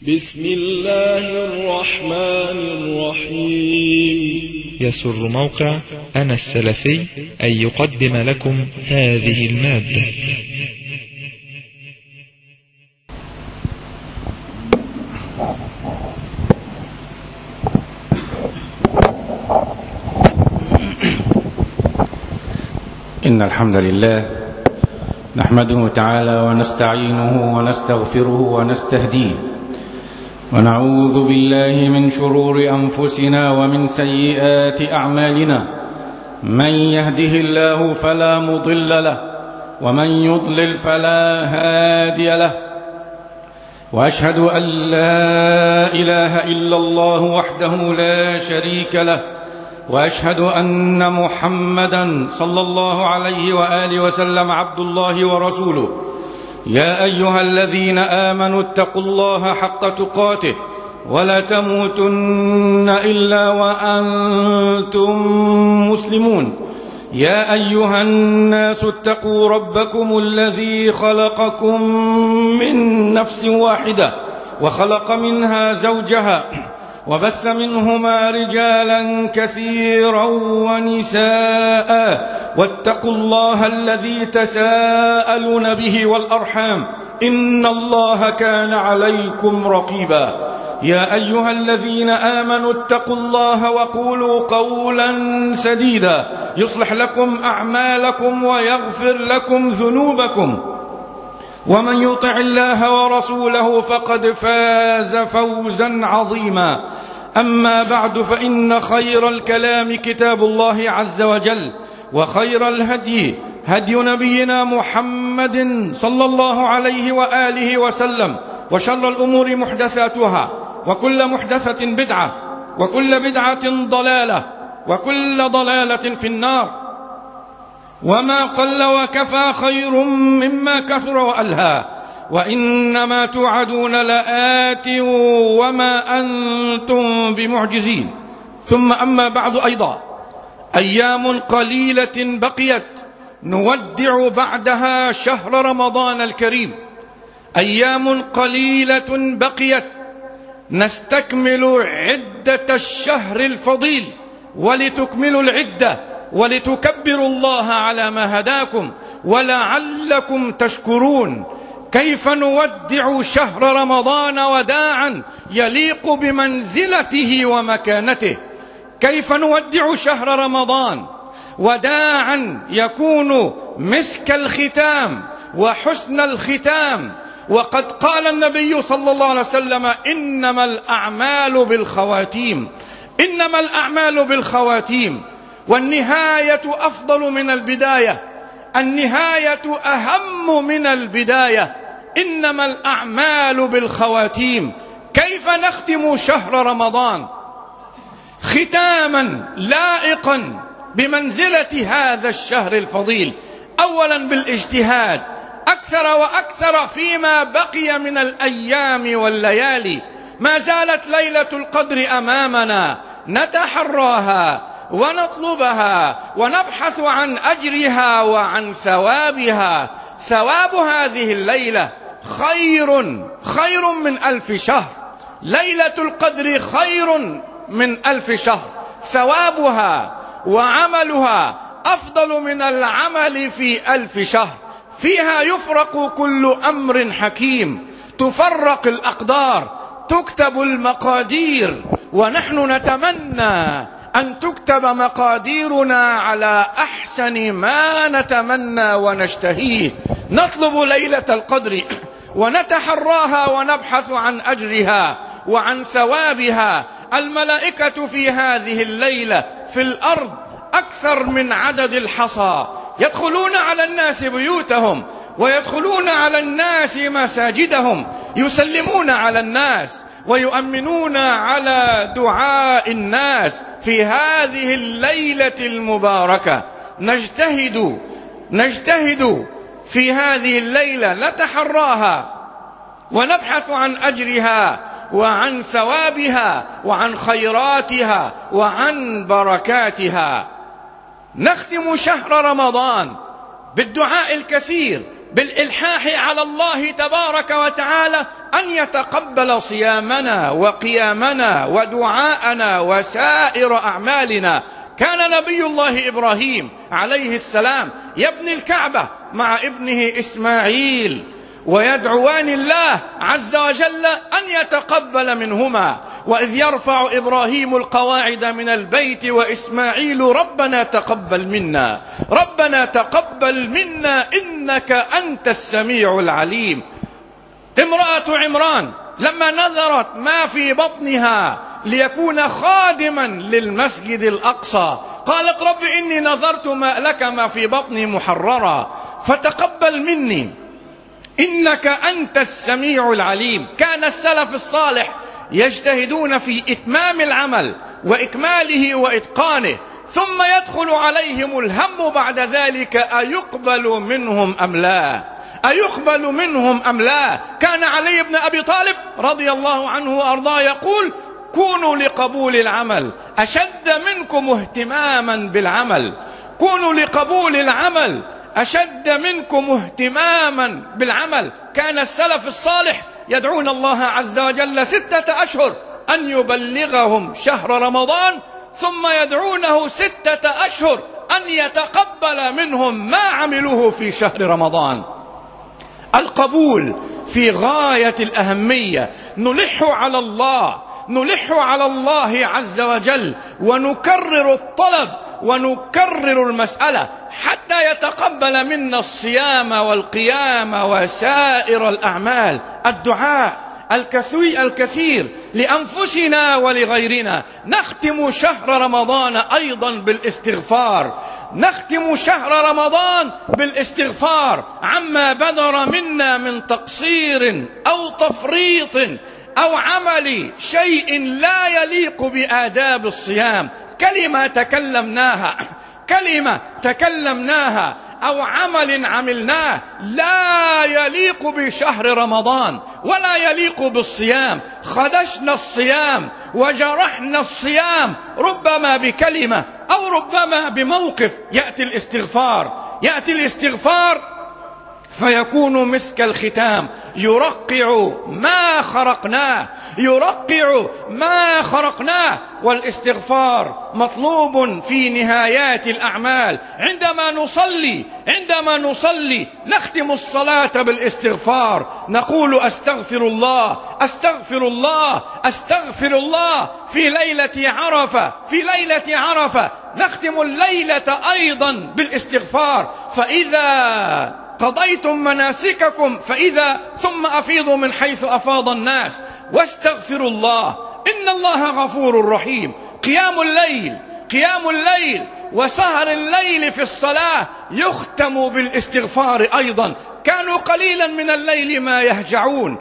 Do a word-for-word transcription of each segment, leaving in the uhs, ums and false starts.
بسم الله الرحمن الرحيم. يسر موقع أنا السلفي أن يقدم لكم هذه المادة. إن الحمد لله نحمده تعالى ونستعينه ونستغفره ونستهديه، ونعوذ بالله من شرور أنفسنا ومن سيئات أعمالنا. من يهده الله فلا مضل له، ومن يضلل فلا هادي له. وأشهد أن لا إله إلا الله وحده لا شريك له، وأشهد أن محمدا صلى الله عليه وآله وسلم عبد الله ورسوله. يا أيها الذين آمنوا اتقوا الله حق تقاته ولا تموتن إلا وأنتم مسلمون. يا أيها الناس اتقوا ربكم الذي خلقكم من نفس واحدة وخلق منها زوجها وبث منهما رجالا كثيرا ونساء، واتقوا الله الذي تساءلون به والأرحام، إن الله كان عليكم رقيبا. يا أيها الذين آمنوا اتقوا الله وقولوا قولا سديدا يصلح لكم أعمالكم ويغفر لكم ذنوبكم، ومن يطع الله ورسوله فقد فاز فوزا عظيما. أما بعد، فإن خير الكلام كتاب الله عز وجل، وخير الهدي هدي نبينا محمد صلى الله عليه وآله وسلم، وشر الأمور محدثاتها، وكل محدثة بدعة، وكل بدعة ضلالة، وكل ضلالة في النار. وما قل وكفى خير مما كثر وألهى، وإنما توعدون لآت وما أنتم بمعجزين. ثم أما بعد، أيضا أيام قليلة بقيت نودع بعدها شهر رمضان الكريم. أيام قليلة بقيت نستكمل عدة الشهر الفضيل، ولتكملوا العدة ولتكبروا الله على ما هداكم ولعلكم تشكرون. كيف نودع شهر رمضان وداعا يليق بمنزلته ومكانته؟ كيف نودع شهر رمضان وداعا يكون مسك الختام وحسن الختام؟ وقد قال النبي صلى الله عليه وسلم: إنما الأعمال بالخواتيم، إنما الأعمال بالخواتيم. والنهاية أفضل من البداية، النهاية أهم من البداية. إنما الأعمال بالخواتيم. كيف نختم شهر رمضان ختاما لائقا بمنزلة هذا الشهر الفضيل؟ أولا بالاجتهاد أكثر وأكثر فيما بقي من الأيام والليالي. ما زالت ليلة القدر أمامنا، نتحراها ونطلبها ونبحث عن أجرها وعن ثوابها. ثواب هذه الليلة خير خير من ألف شهر. ليلة القدر خير من ألف شهر. ثوابها وعملها أفضل من العمل في ألف شهر. فيها يفرق كل أمر حكيم، تفرق الأقدار، تكتب المقادير. ونحن نتمنى أن تكتب مقاديرنا على أحسن ما نتمنى ونشتهيه. نطلب ليلة القدر ونتحراها ونبحث عن أجرها وعن ثوابها. الملائكة في هذه الليلة في الأرض أكثر من عدد الحصى، يدخلون على الناس بيوتهم، ويدخلون على الناس مساجدهم، يسلمون على الناس ويؤمنون على دعاء الناس في هذه الليلة المباركة. نجتهد نجتهد في هذه الليلة، نتحراها ونبحث عن أجرها وعن ثوابها وعن خيراتها وعن بركاتها. نختم شهر رمضان بالدعاء الكثير بالإلحاح على الله تبارك وتعالى أن يتقبل صيامنا وقيامنا ودعاءنا وسائر أعمالنا. كان نبي الله إبراهيم عليه السلام يبني الكعبة مع ابنه إسماعيل ويدعوان الله عز وجل أن يتقبل منهما. وإذ يرفع إبراهيم القواعد من البيت وإسماعيل ربنا تقبل منا ربنا تقبل منا إنك أنت السميع العليم. امرأة عمران لما نذرت ما في بطنها ليكون خادما للمسجد الأقصى قالت رب إني نذرت ما لك ما في بطني محررا فتقبل مني إنك أنت السميع العليم. كان السلف الصالح يجتهدون في إتمام العمل وإكماله وإتقانه، ثم يدخل عليهم الهم بعد ذلك أيقبل منهم أم لا أيقبل منهم أم لا. كان علي بن أبي طالب رضي الله عنه وأرضاه يقول كونوا لقبول العمل أشد منكم اهتماما بالعمل كونوا لقبول العمل أشد منكم اهتماما بالعمل. كان السلف الصالح يدعون الله عز وجل ستة أشهر أن يبلغهم شهر رمضان، ثم يدعونه ستة أشهر أن يتقبل منهم ما عملوه في شهر رمضان. القبول في غاية الأهمية. نلح على الله نلح على الله عز وجل ونكرر الطلب ونكرر المسألة حتى يتقبل منا الصيام والقيام وسائر الأعمال. الدعاء الكثير لأنفسنا ولغيرنا. نختم شهر رمضان أيضا بالاستغفار نختم شهر رمضان بالاستغفار عما بدر منا من تقصير أو تفريط أو عمل شيء لا يليق بآداب الصيام. كلمة تكلمناها كلمة تكلمناها أو عمل عملناه لا يليق بشهر رمضان ولا يليق بالصيام. خدشنا الصيام وجرحنا الصيام ربما بكلمة أو ربما بموقف. يأتي الاستغفار يأتي الاستغفار فيكون مسك الختام يرقع ما خرقناه يرقع ما خرقناه. والاستغفار مطلوب في نهايات الأعمال. عندما نصلي عندما نصلي نختم الصلاة بالاستغفار نقول أستغفر الله أستغفر الله أستغفر الله. في ليلة عرفة في ليلة عرفة نختم الليلة أيضا بالاستغفار. فإذا قضيتم مناسككم فإذا ثم أفيضوا من حيث أفاض الناس واستغفروا الله إن الله غفور رحيم. قيام الليل قيام الليل وسهر الليل في الصلاة يختم بالاستغفار أيضا. كانوا قليلا من الليل ما يهجعون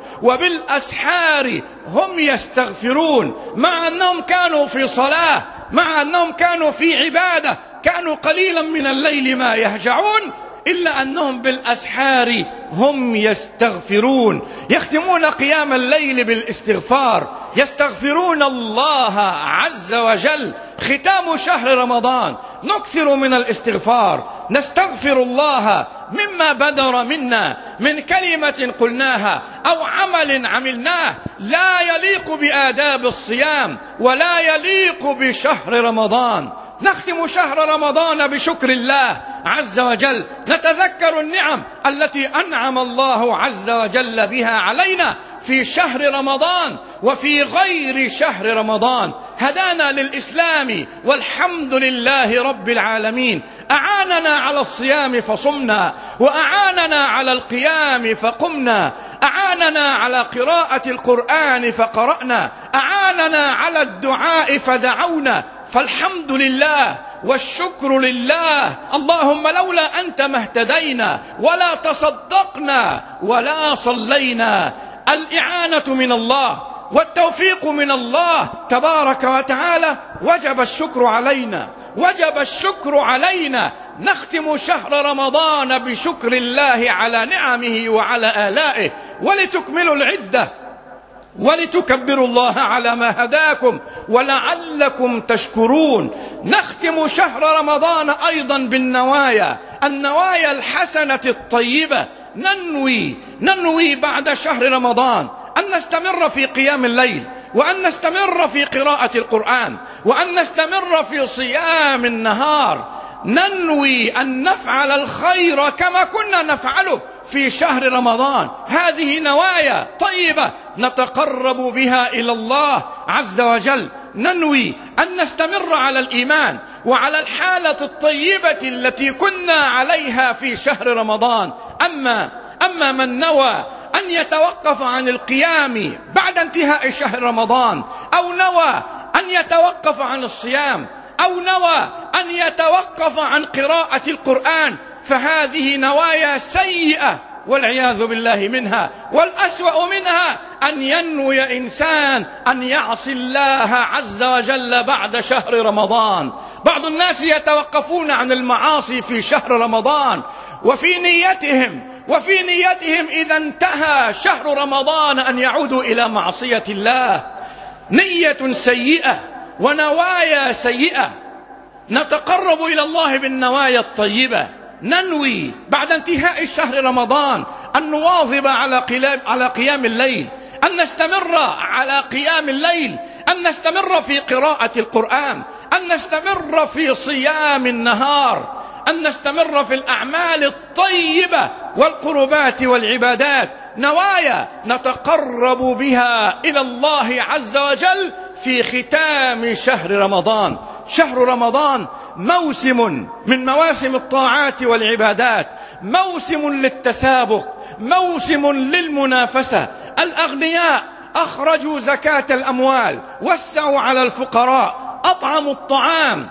وبالأسحار هم يستغفرون. مع أنهم كانوا في صلاة مع أنهم كانوا في عبادة كانوا قليلا من الليل ما يهجعون إلا أنهم بالأسحار هم يستغفرون. يختمون قيام الليل بالاستغفار يستغفرون الله عز وجل. ختام شهر رمضان نكثر من الاستغفار نستغفر الله مما بدر منا من كلمة قلناها أو عمل عملناه لا يليق بآداب الصيام ولا يليق بشهر رمضان. نختم شهر رمضان بشكر الله عز وجل. نتذكر النعم التي أنعم الله عز وجل بها علينا في شهر رمضان وفي غير شهر رمضان. هدانا للإسلام والحمد لله رب العالمين. أعاننا على الصيام فصمنا وأعاننا على القيام فقمنا. أعاننا على قراءة القرآن فقرأنا. أعاننا على الدعاء فدعونا. فالحمد لله والشكر لله. اللهم لولا أنت ما اهتدينا ولا تصدقنا ولا صلينا. الإعانة من الله والتوفيق من الله تبارك وتعالى. وجب الشكر علينا وجب الشكر علينا. نختم شهر رمضان بشكر الله على نعمه وعلى آلائه ولتكملوا العدة ولتكبروا الله على ما هداكم ولعلكم تشكرون. نختم شهر رمضان أيضا بالنوايا النوايا الحسنة الطيبة ننوي ننوي بعد شهر رمضان أن نستمر في قيام الليل، وأن نستمر في قراءة القرآن، وأن نستمر في صيام النهار. ننوي أن نفعل الخير كما كنا نفعله في شهر رمضان. هذه نوايا طيبة نتقرب بها إلى الله عز وجل. ننوي أن نستمر على الإيمان وعلى الحالة الطيبة التي كنا عليها في شهر رمضان. أما أما من نوى أن يتوقف عن القيام بعد انتهاء شهر رمضان، أو نوى أن يتوقف عن الصيام، أو نوى أن يتوقف عن قراءة القرآن، فهذه نوايا سيئة والعياذ بالله منها. والأسوأ منها أن ينوي إنسان أن يعصي الله عز وجل بعد شهر رمضان. بعض الناس يتوقفون عن المعاصي في شهر رمضان، وفي نيتهم وفي نيتهم إذا انتهى شهر رمضان أن يعودوا إلى معصية الله. نية سيئة ونوايا سيئة. نتقرب إلى الله بالنوايا الطيبة. ننوي بعد انتهاء شهر رمضان أن نواظب على قيام الليل، أن نستمر على قيام الليل، أن نستمر في قراءة القرآن، أن نستمر في صيام النهار، أن نستمر في الأعمال الطيبة والقربات والعبادات. نوايا نتقرب بها إلى الله عز وجل في ختام شهر رمضان. شهر رمضان موسم من مواسم الطاعات والعبادات، موسم للتسابق، موسم للمنافسة. الأغنياء أخرجوا زكاة الأموال، وسعوا على الفقراء، أطعموا الطعام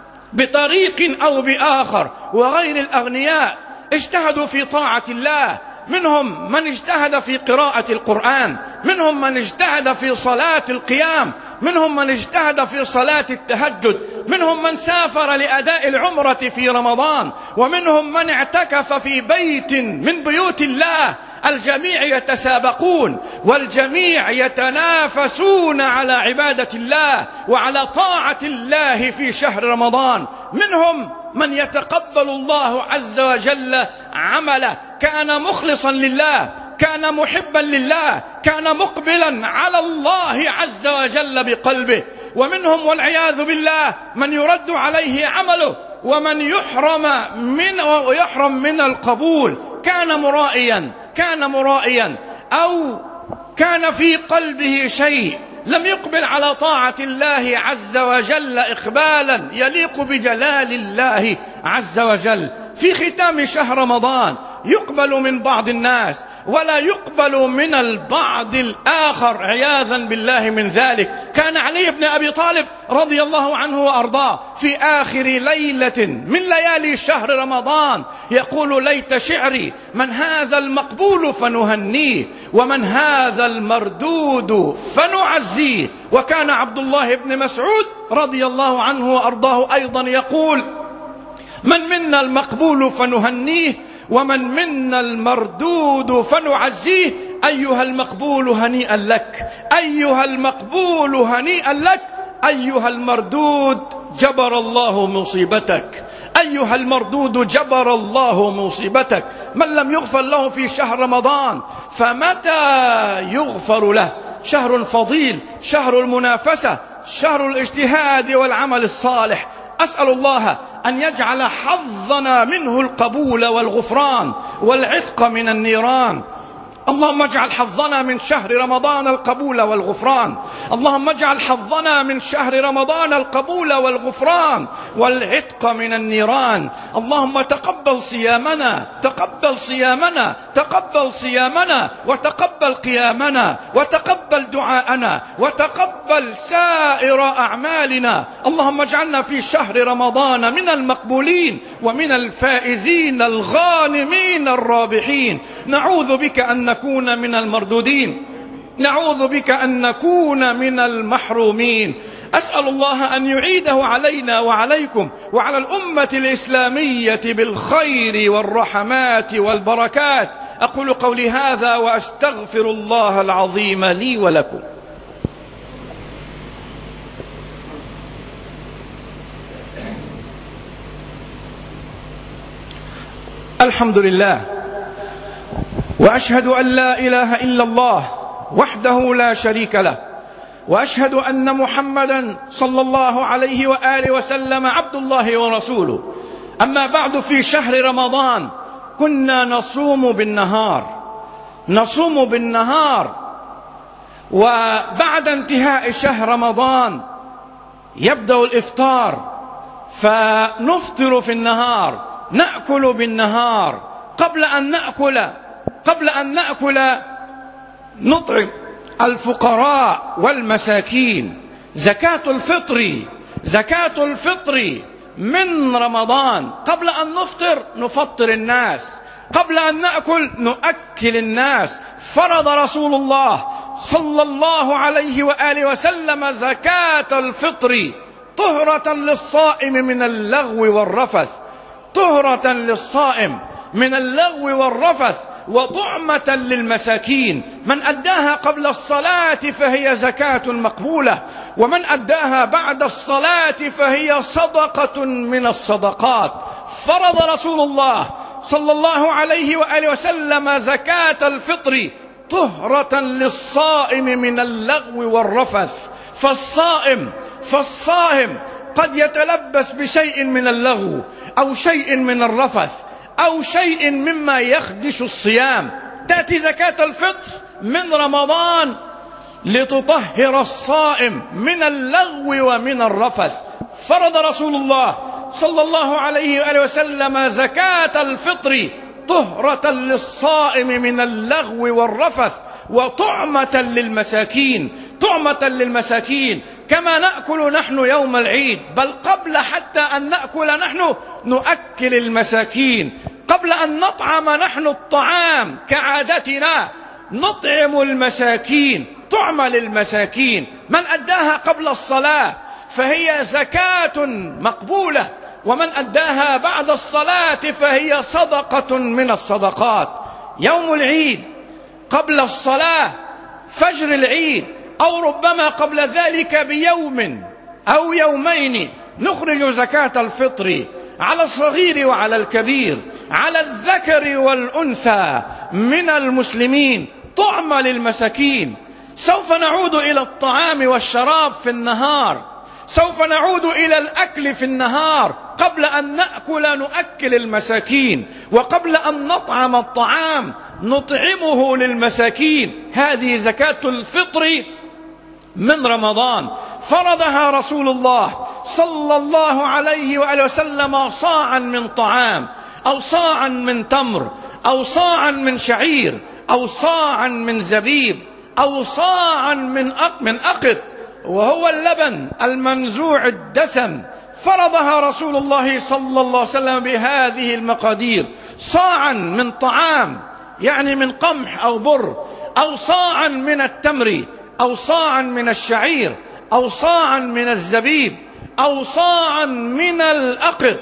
بطريق أو بآخر، وغير الأغنياء اجتهدوا في طاعة الله. منهم من اجتهد في قراءة القرآن، منهم من اجتهد في صلاة القيام، منهم من اجتهد في صلاة التهجد، منهم من سافر لأداء العمرة في رمضان، ومنهم من اعتكف في بيت من بيوت الله. الجميع يتسابقون، والجميع يتنافسون على عبادة الله وعلى طاعة الله في شهر رمضان. منهم من يتقبل الله عز وجل عمله، كان مخلصا لله، كان محبا لله، كان مقبلا على الله عز وجل بقلبه. ومنهم والعياذ بالله من يرد عليه عمله، ومن يحرم من ويحرم من القبول. كان مرائيا كان مرائيا أو كان في قلبه شيء، لم يقبل على طاعة الله عز وجل إقبالا يليق بجلال الله عز وجل. في ختام شهر رمضان يقبل من بعض الناس ولا يقبل من البعض الآخر عياذا بالله من ذلك. كان علي بن أبي طالب رضي الله عنه وأرضاه في آخر ليلة من ليالي شهر رمضان يقول: ليت شعري من هذا المقبول فنهنيه، ومن هذا المردود فنعزيه. وكان عبد الله بن مسعود رضي الله عنه وأرضاه أيضا يقول: من منا المقبول فنهنيه، ومن منا المردود فنعزيه. أيها المقبول هنيئا لك، أيها المقبول هنيئا لك، أيها المردود جبر الله مصيبتك، أيها المردود جبر الله مصيبتك. من لم يغفر له في شهر رمضان فمتى يغفر له؟ شهر فضيل، شهر المنافسة، شهر الاجتهاد والعمل الصالح. أسأل الله أن يجعل حظنا منه القبول والغفران والعتق من النيران. اللهم اجعل حظنا من شهر رمضان القبول والغفران، اللهم اجعل حظنا من شهر رمضان القبول والغفران والعتق من النيران. اللهم تقبل صيامنا، تقبل صيامنا، تقبل صيامنا، وتقبل قيامنا، وتقبل دعاءنا، وتقبل سائر أعمالنا. اللهم اجعلنا في شهر رمضان من المقبولين ومن الفائزين الغانمين الرابحين. نعوذ بك أن نكون من المردودين، نعوذ بك أن نكون من المحرومين. أسأل الله أن يعيده علينا وعليكم وعلى الأمة الإسلامية بالخير والرحمات والبركات. أقول قولي هذا وأستغفر الله العظيم لي ولكم. الحمد لله وأشهد أن لا إله إلا الله وحده لا شريك له، وأشهد أن محمدا صلى الله عليه وآله وسلم عبد الله ورسوله. أما بعد، في شهر رمضان كنا نصوم بالنهار نصوم بالنهار وبعد انتهاء شهر رمضان يبدأ الإفطار، فنفطر في النهار، نأكل بالنهار. قبل أن نأكل قبل أن نأكل نطعم الفقراء والمساكين. زكاة الفطر زكاة الفطر من رمضان. قبل أن نفطر نفطر الناس، قبل أن نأكل نؤكل الناس. فرض رسول الله صلى الله عليه وآله وسلم زكاة الفطر طهرة للصائم من اللغو والرفث طهرة للصائم من اللغو والرفث وطعمة للمساكين. من أداها قبل الصلاة فهي زكاة مقبولة، ومن أداها بعد الصلاة فهي صدقة من الصدقات. فرض رسول الله صلى الله عليه وآله وسلم زكاة الفطر طهرة للصائم من اللغو والرفث. فالصائم فالصائم قد يتلبس بشيء من اللغو أو شيء من الرفث أو شيء مما يخدش الصيام. تأتي زكاة الفطر من رمضان لتطهر الصائم من اللغو ومن الرفث. فرض رسول الله صلى الله عليه وآله وسلم زكاة الفطر طهرة للصائم من اللغو والرفث وطعمة للمساكين طعمة للمساكين كما نأكل نحن يوم العيد، بل قبل حتى أن نأكل نحن نؤكل المساكين. قبل أن نطعم نحن الطعام كعادتنا نطعم المساكين، طعمة للمساكين. من أداها قبل الصلاة فهي زكاة مقبولة، ومن أداها بعد الصلاة فهي صدقة من الصدقات. يوم العيد قبل الصلاة، فجر العيد، أو ربما قبل ذلك بيوم أو يومين، نخرج زكاة الفطر على الصغير وعلى الكبير، على الذكر والأنثى من المسلمين، طعمة للمساكين. سوف نعود إلى الطعام والشراب في النهار، سوف نعود إلى الأكل في النهار. قبل أن نأكل نؤكل المساكين، وقبل أن نطعم الطعام نطعمه للمساكين. هذه زكاة الفطر من رمضان. فرضها رسول الله صلى الله عليه وآله وسلم صاعا من طعام، أو صاعا من تمر، أو صاعا من شعير، أو صاعا من زبيب، أو صاعا من من أقط، وهو اللبن المنزوع الدسم. فرضها رسول الله صلى الله عليه وسلم بهذه المقادير: صاعا من طعام يعني من قمح أو بر، أو صاعا من التمر، أو صاعا من الشعير، أو صاعا من الزبيب، أو صاعا من الأقط،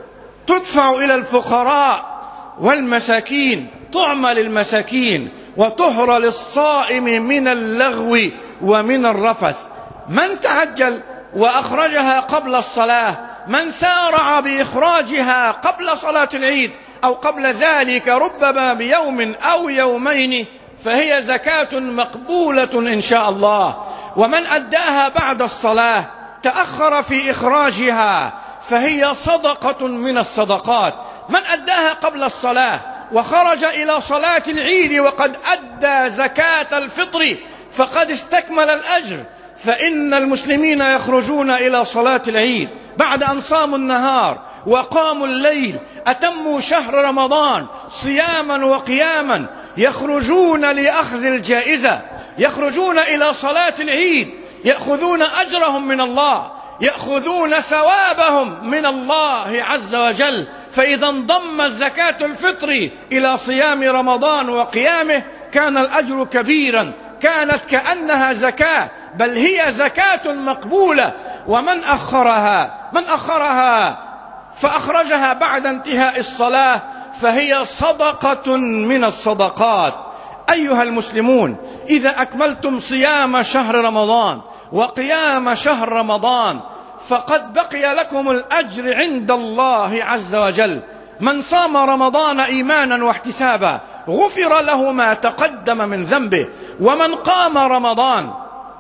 تدفع إلى الفقراء والمساكين، طعمة للمساكين وطهر للصائم من اللغو ومن الرفث. من تعجل وأخرجها قبل الصلاة، من سارع بإخراجها قبل صلاة العيد أو قبل ذلك ربما بيوم أو يومين، فهي زكاة مقبولة إن شاء الله. ومن أداها بعد الصلاة تأخر في إخراجها فهي صدقة من الصدقات. من أداها قبل الصلاة وخرج إلى صلاة العيد وقد أدى زكاة الفطر فقد استكمل الأجر. فإن المسلمين يخرجون إلى صلاة العيد بعد أن صاموا النهار وقاموا الليل، أتموا شهر رمضان صياما وقياما، يخرجون لأخذ الجائزة، يخرجون إلى صلاة العيد، يأخذون أجرهم من الله، يأخذون ثوابهم من الله عز وجل. فإذا انضمت زكاة الفطر إلى صيام رمضان وقيامه كان الأجر كبيرا، كانت كأنها زكاة، بل هي زكاة مقبولة. ومن أخرها من أخرها فأخرجها بعد انتهاء الصلاة فهي صدقة من الصدقات. أيها المسلمون، إذا أكملتم صيام شهر رمضان وقيام شهر رمضان فقد بقي لكم الأجر عند الله عز وجل. من صام رمضان إيمانا واحتسابا غفر له ما تقدم من ذنبه، ومن قام رمضان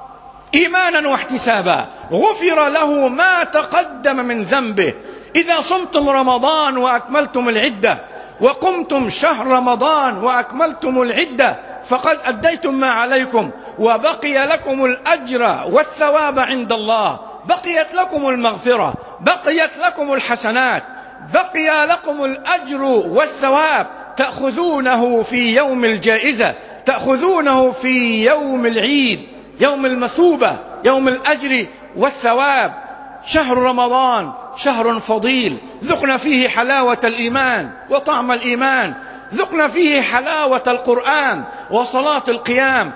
إيمانا واحتسابا غفر له ما تقدم من ذنبه. إذا صمتم رمضان وأكملتم العدة وقمتم شهر رمضان وأكملتم العدة فقد أديتم ما عليكم، وبقي لكم الأجر والثواب عند الله، بقيت لكم المغفرة، بقيت لكم الحسنات، بقي لكم الأجر والثواب، تأخذونه في يوم الجائزة، تأخذونه في يوم العيد، يوم المثوبة، يوم الأجر والثواب. شهر رمضان شهر فضيل، ذقنا فيه حلاوة الإيمان وطعم الإيمان، ذقنا فيه حلاوة القرآن وصلاة القيام،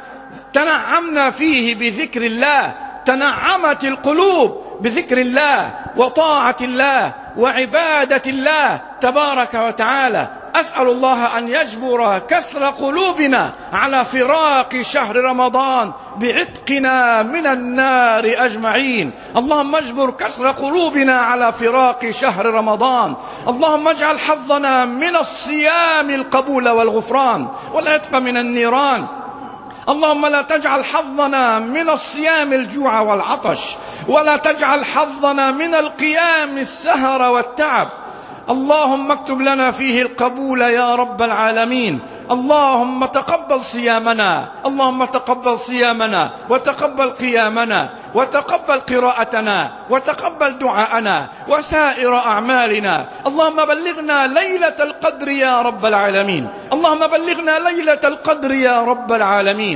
تنعمنا فيه بذكر الله، تنعمت القلوب بذكر الله وطاعة الله وعبادة الله تبارك وتعالى. أسأل الله أن يجبر كسر قلوبنا على فراق شهر رمضان بعتقنا من النار أجمعين. اللهم اجبر كسر قلوبنا على فراق شهر رمضان. اللهم اجعل حظنا من الصيام القبول والغفران والعتق من النيران. اللهم لا تجعل حظنا من الصيام الجوع والعطش، ولا تجعل حظنا من القيام السهر والتعب. اللهم اكتب لنا فيه القبول يا رب العالمين. اللهم تقبل صيامنا، اللهم تقبل صيامنا وتقبل قيامنا وتقبل قراءتنا وتقبل دعاءنا وسائر أعمالنا. اللهم بلغنا ليلة القدر يا رب العالمين، اللهم بلغنا ليلة القدر يا رب العالمين.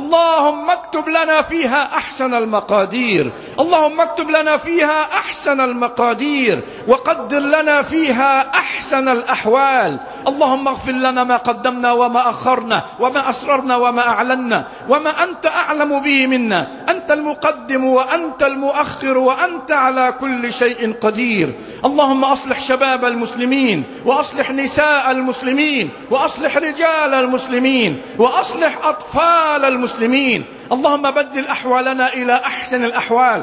اللهم اكتب لنا فيها أحسن المقادير، اللهم اكتب لنا فيها أحسن المقادير وقدر لنا فيها أحسن الأحوال. اللهم اغفر لنا ما قدمنا وما أخرنا وما أسررنا وما أعلنا وما أنت أعلم به منا. أنت المقدم وأنت المؤخر وأنت على كل شيء قدير. اللهم أصلح شباب المسلمين وأصلح نساء المسلمين وأصلح رجال المسلمين وأصلح أطفال المسلمين. اللهم بدل أحوالنا إلى أحسن الأحوال.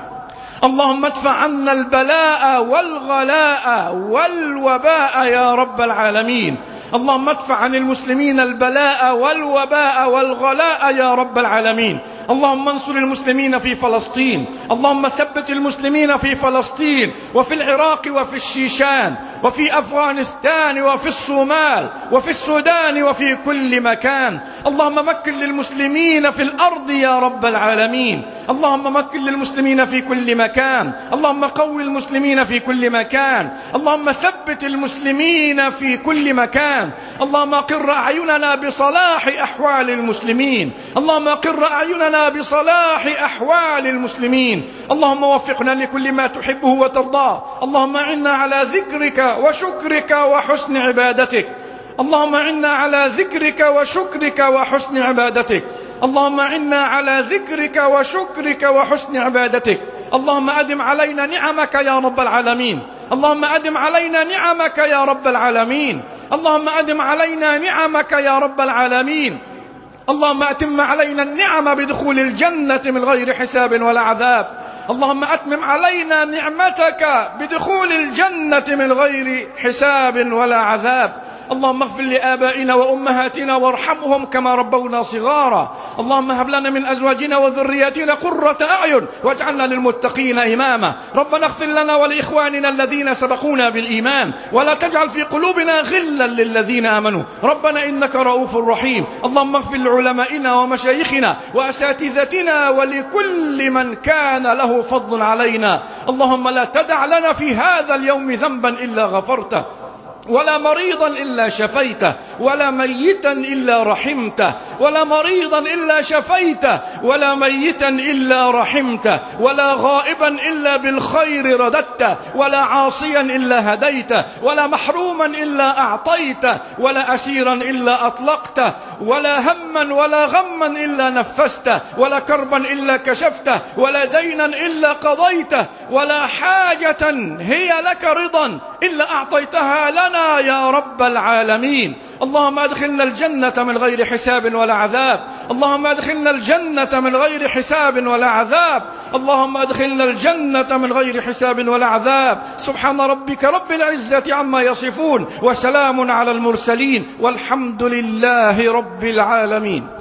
اللهم ادفع عنا البلاء والغلاء والوباء يا رب العالمين. اللهم ادفع عن المسلمين البلاء والوباء والغلاء يا رب العالمين. اللهم انصر المسلمين في فلسطين، اللهم ثبت المسلمين في فلسطين وفي العراق وفي الشيشان وفي أفغانستان وفي الصومال وفي السودان وفي كل مكان. اللهم مكن للمسلمين في الأرض يا رب العالمين. اللهم مكن للمسلمين في كل مكان. اللهم قوي المسلمين في كل مكان. اللهم ثبت المسلمين في كل مكان. اللهم قر أعيننا بصلاح أحوال المسلمين. اللهم قر أعيننا بصلاح أحوال المسلمين. اللهم وفقنا لكل ما تحبه وترضاه. اللهم أعنا على ذكرك وشكرك وحسن عبادتك. اللهم أعنا على ذكرك وشكرك وحسن عبادتك. اللهم أعنا على ذكرك وشكرك وحسن عبادتك. اللهم أدم علينا نعمك يا رب العالمين. اللهم أدم علينا نعمك يا رب العالمين. اللهم أدم علينا نعمك يا رب العالمين. اللهم أتم علينا النعم بدخول الجنة من غير حساب ولا عذاب. اللهم أتمم علينا نعمتك بدخول الجنة من غير حساب ولا عذاب. اللهم اغفر لآبائنا وأمهاتنا وارحمهم كما ربونا صغارا. اللهم هب لنا من أزواجنا وذرياتنا قرة أعين واجعلنا للمتقين إماما. ربنا اغفر لنا ولإخواننا الذين سبقونا بالإيمان ولا تجعل في قلوبنا غلا للذين آمنوا. ربنا إنك رؤوف رحيم. اللهم اغفر لعلمائنا ومشايخنا وأساتذتنا ولكل من كان له فضل علينا. اللهم لا تدع لنا في هذا اليوم ذنبا إلا غفرته، ولا مريضا إلا شفيته، ولا ميتا إلا رحمته، ولا مريضا إلا شفيته، ولا ميتا إلا رحمته، ولا غائبا إلا بالخير رددته، ولا عاصيا إلا هديته، ولا محروما إلا أعطيته، ولا أسيرا إلا أطلقته، ولا هما ولا غما إلا نفسته، ولا كربا إلا كشفته، ولا دينا إلا قضيته، ولا حاجة هي لك رضا إلا أعطيتها لنا لنا يا رب العالمين. اللهم أدخلنا الجنة من غير حساب ولا عذاب. اللهم أدخلنا الجنة من غير حساب ولا عذاب. اللهم أدخلنا الجنة من غير حساب ولا عذاب. سبحان ربك رب العزة عما يصفون، وسلام على المرسلين، والحمد لله رب العالمين.